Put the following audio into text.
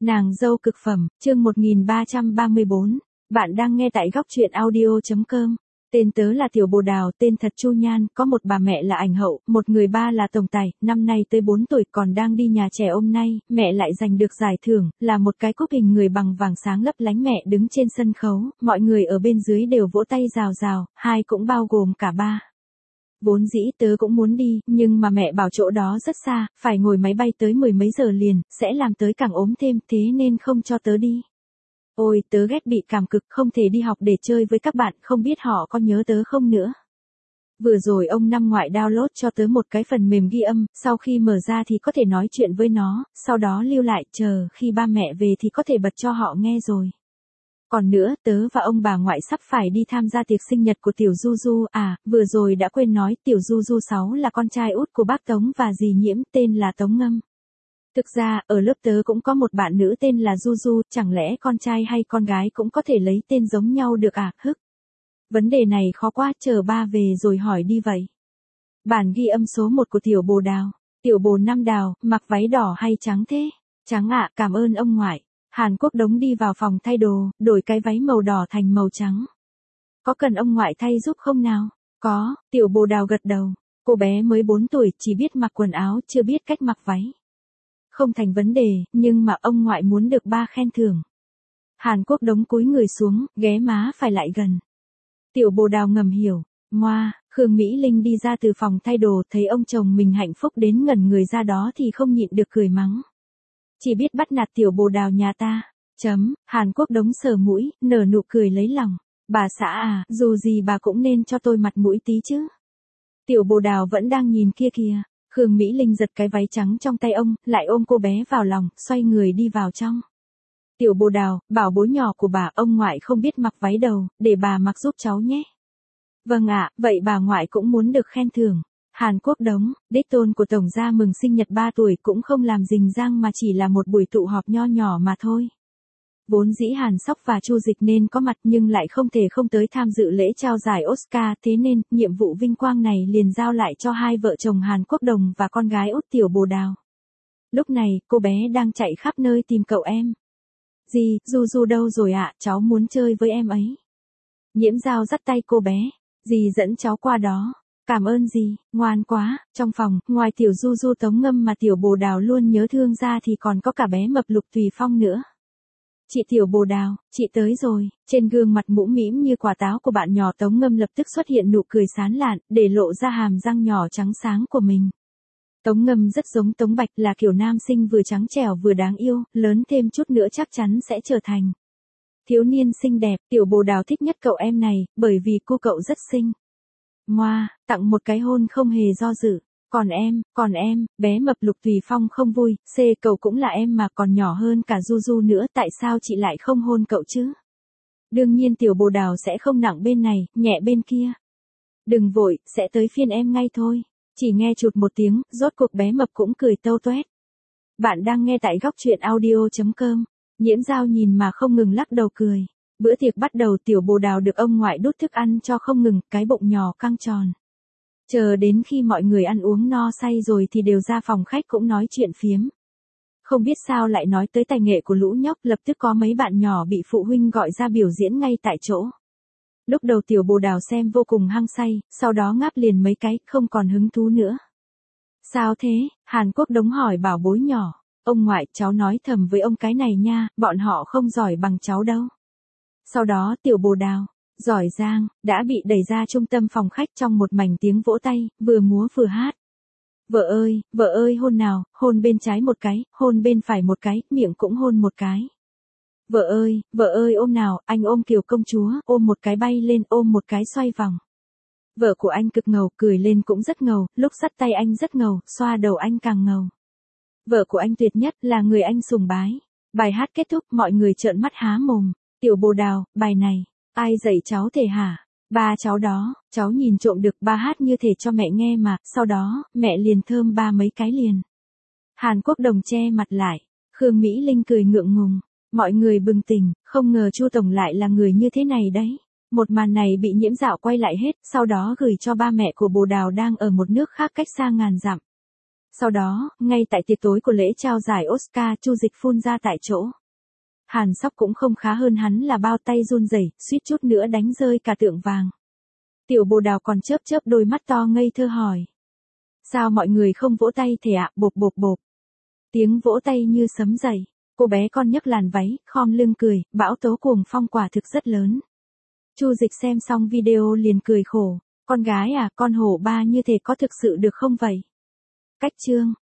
Nàng dâu cực phẩm, chương 1334. Bạn đang nghe tại góc truyện audio.com. Tên tớ là Tiểu Bồ Đào, tên thật Chu Nhan, có một bà mẹ là Ảnh Hậu, một người ba là Tổng Tài, năm nay tới 4 tuổi còn đang đi nhà trẻ hôm nay, mẹ lại giành được giải thưởng, là một cái cúp hình người bằng vàng sáng lấp lánh. Mẹ đứng trên sân khấu, mọi người ở bên dưới đều vỗ tay rào rào, hai cũng bao gồm cả ba. Vốn dĩ tớ cũng muốn đi, nhưng mà mẹ bảo chỗ đó rất xa, phải ngồi máy bay tới 10 mấy giờ liền, sẽ làm tới càng ốm thêm, thế nên không cho tớ đi. Ôi, tớ ghét bị cảm cực, không thể đi học để chơi với các bạn, không biết họ có nhớ tớ không nữa. Vừa rồi ông năm ngoại download cho tớ một cái phần mềm ghi âm, sau khi mở ra thì có thể nói chuyện với nó, sau đó lưu lại, chờ khi ba mẹ về thì có thể bật cho họ nghe rồi. Còn nữa, tớ và ông bà ngoại sắp phải đi tham gia tiệc sinh nhật của Tiểu Du Du, vừa rồi đã quên nói, Tiểu Du Du 6 là con trai út của bác Tống và dì Nhiễm, tên là Tống Ngâm. Thực ra, ở lớp tớ cũng có một bạn nữ tên là Du Du, chẳng lẽ con trai hay con gái cũng có thể lấy tên giống nhau được à, hức. Vấn đề này khó quá, chờ ba về rồi hỏi đi vậy. Bản ghi âm số 1 của Tiểu Bồ Đào. Tiểu Bồ Năm Đào, mặc váy đỏ hay trắng thế? Trắng ạ, cảm ơn ông ngoại. Hàn Quốc Đống đi vào phòng thay đồ, đổi cái váy màu đỏ thành màu trắng. Có cần ông ngoại thay giúp không nào? Có, Tiểu Bồ Đào gật đầu. Cô bé mới 4 tuổi, chỉ biết mặc quần áo, chưa biết cách mặc váy. Không thành vấn đề, nhưng mà ông ngoại muốn được ba khen thưởng. Hàn Quốc Đống cúi người xuống, ghé má phải lại gần. Tiểu Bồ Đào ngầm hiểu. Ngoa, Khương Mỹ Linh đi ra từ phòng thay đồ, thấy ông chồng mình hạnh phúc đến ngẩn người ra đó thì không nhịn được cười mắng. Chỉ biết bắt nạt Tiểu Bồ Đào nhà ta. Hàn Quốc Đống sờ mũi, nở nụ cười lấy lòng. Bà xã à, dù gì bà cũng nên cho tôi mặt mũi tí chứ. Tiểu Bồ Đào vẫn đang nhìn kia kìa. Khương Mỹ Linh giật cái váy trắng trong tay ông, lại ôm cô bé vào lòng, xoay người đi vào trong. Tiểu Bồ Đào, bảo bối nhỏ của bà, ông ngoại không biết mặc váy đầu, để bà mặc giúp cháu nhé. Vâng ạ, vậy bà ngoại cũng muốn được khen thưởng. Hàn Quốc Đống, đích tôn của Tổng gia mừng sinh nhật 3 tuổi cũng không làm rình rang mà chỉ là một buổi tụ họp nho nhỏ mà thôi. Vốn dĩ Hàn Sóc và Chu Dịch nên có mặt nhưng lại không thể không tới tham dự lễ trao giải Oscar, thế nên, nhiệm vụ vinh quang này liền giao lại cho hai vợ chồng Hàn Quốc Đồng và con gái út Tiểu Bồ Đào. Lúc này, cô bé đang chạy khắp nơi tìm cậu em. Dì, Du Du đâu rồi ạ, cháu muốn chơi với em ấy. Nhiễm Dao dắt tay cô bé, dì dẫn cháu qua đó. Cảm ơn dì, ngoan quá. Trong phòng, ngoài Tiểu Du Du Tống Ngâm mà Tiểu Bồ Đào luôn nhớ thương ra thì còn có cả bé mập Lục Tùy Phong nữa. Chị Tiểu Bồ Đào, chị tới rồi. Trên gương mặt mũm mĩm như quả táo của bạn nhỏ Tống Ngâm lập tức xuất hiện nụ cười sán lạn, để lộ ra hàm răng nhỏ trắng sáng của mình. Tống Ngâm rất giống Tống Bạch, là kiểu nam sinh vừa trắng trẻo vừa đáng yêu, lớn thêm chút nữa chắc chắn sẽ trở thành thiếu niên xinh đẹp. Tiểu Bồ Đào thích nhất cậu em này, bởi vì cô cậu rất xinh. Ngoa, tặng một cái hôn không hề do dự. Còn em, bé mập Lục Tùy Phong không vui, cậu cũng là em mà, còn nhỏ hơn cả Du Du nữa, tại sao chị lại không hôn cậu chứ? Đương nhiên Tiểu Bồ Đào sẽ không nặng bên này, nhẹ bên kia. Đừng vội, sẽ tới phiên em ngay thôi. Chỉ nghe chụt một tiếng, rốt cuộc bé mập cũng cười tâu toét. Bạn đang nghe tại góc truyện audio.com. Nhiễm Dao nhìn mà không ngừng lắc đầu cười. Bữa tiệc bắt đầu, Tiểu Bồ Đào được ông ngoại đút thức ăn cho không ngừng, cái bụng nhỏ căng tròn. Chờ đến khi mọi người ăn uống no say rồi thì đều ra phòng khách cũng nói chuyện phiếm. Không biết sao lại nói tới tài nghệ của lũ nhóc, lập tức có mấy bạn nhỏ bị phụ huynh gọi ra biểu diễn ngay tại chỗ. Lúc đầu Tiểu Bồ Đào xem vô cùng hăng say, sau đó ngáp liền mấy cái, không còn hứng thú nữa. Sao thế? Hàn Quốc Đống hỏi bảo bối nhỏ. Ông ngoại, cháu nói thầm với ông cái này nha, bọn họ không giỏi bằng cháu đâu. Sau đó Tiểu Bồ Đào, giỏi giang, đã bị đẩy ra trung tâm phòng khách trong một mảnh tiếng vỗ tay, vừa múa vừa hát. Vợ ơi hôn nào, hôn bên trái một cái, hôn bên phải một cái, miệng cũng hôn một cái. Vợ ơi ôm nào, anh ôm kiểu công chúa, ôm một cái bay lên, ôm một cái xoay vòng. Vợ của anh cực ngầu, cười lên cũng rất ngầu, lúc dắt tay anh rất ngầu, xoa đầu anh càng ngầu. Vợ của anh tuyệt nhất, là người anh sùng bái. Bài hát kết thúc, mọi người trợn mắt há mồm. Tiểu Bồ Đào, bài này, ai dạy cháu thể hả? Ba cháu đó, cháu nhìn trộm được, ba hát như thể cho mẹ nghe mà, sau đó, mẹ liền thơm ba mấy cái liền. Hàn Quốc Đồng che mặt lại, Khương Mỹ Linh cười ngượng ngùng. Mọi người bừng tỉnh, không ngờ Chu Tổng lại là người như thế này đấy. Một màn này bị Nhiễm Dạo quay lại hết, sau đó gửi cho ba mẹ của Bồ Đào đang ở một nước khác cách xa ngàn dặm. Sau đó, ngay tại tiệc tối của lễ trao giải Oscar, Chu Dịch phun ra tại chỗ. Hàn Sóc cũng không khá hơn hắn là bao tay run rẩy, suýt chút nữa đánh rơi cả tượng vàng. Tiểu Bồ Đào còn chớp chớp đôi mắt to ngây thơ hỏi. Sao mọi người không vỗ tay thế ạ? Bộp bộp bộp. Tiếng vỗ tay như sấm dậy. Cô bé con nhấc làn váy, khom lưng cười, bão tố cuồng phong quả thực rất lớn. Chu Dịch xem xong video liền cười khổ. Con gái à, con hổ ba như thế có thực sự được không vậy? Cách chương.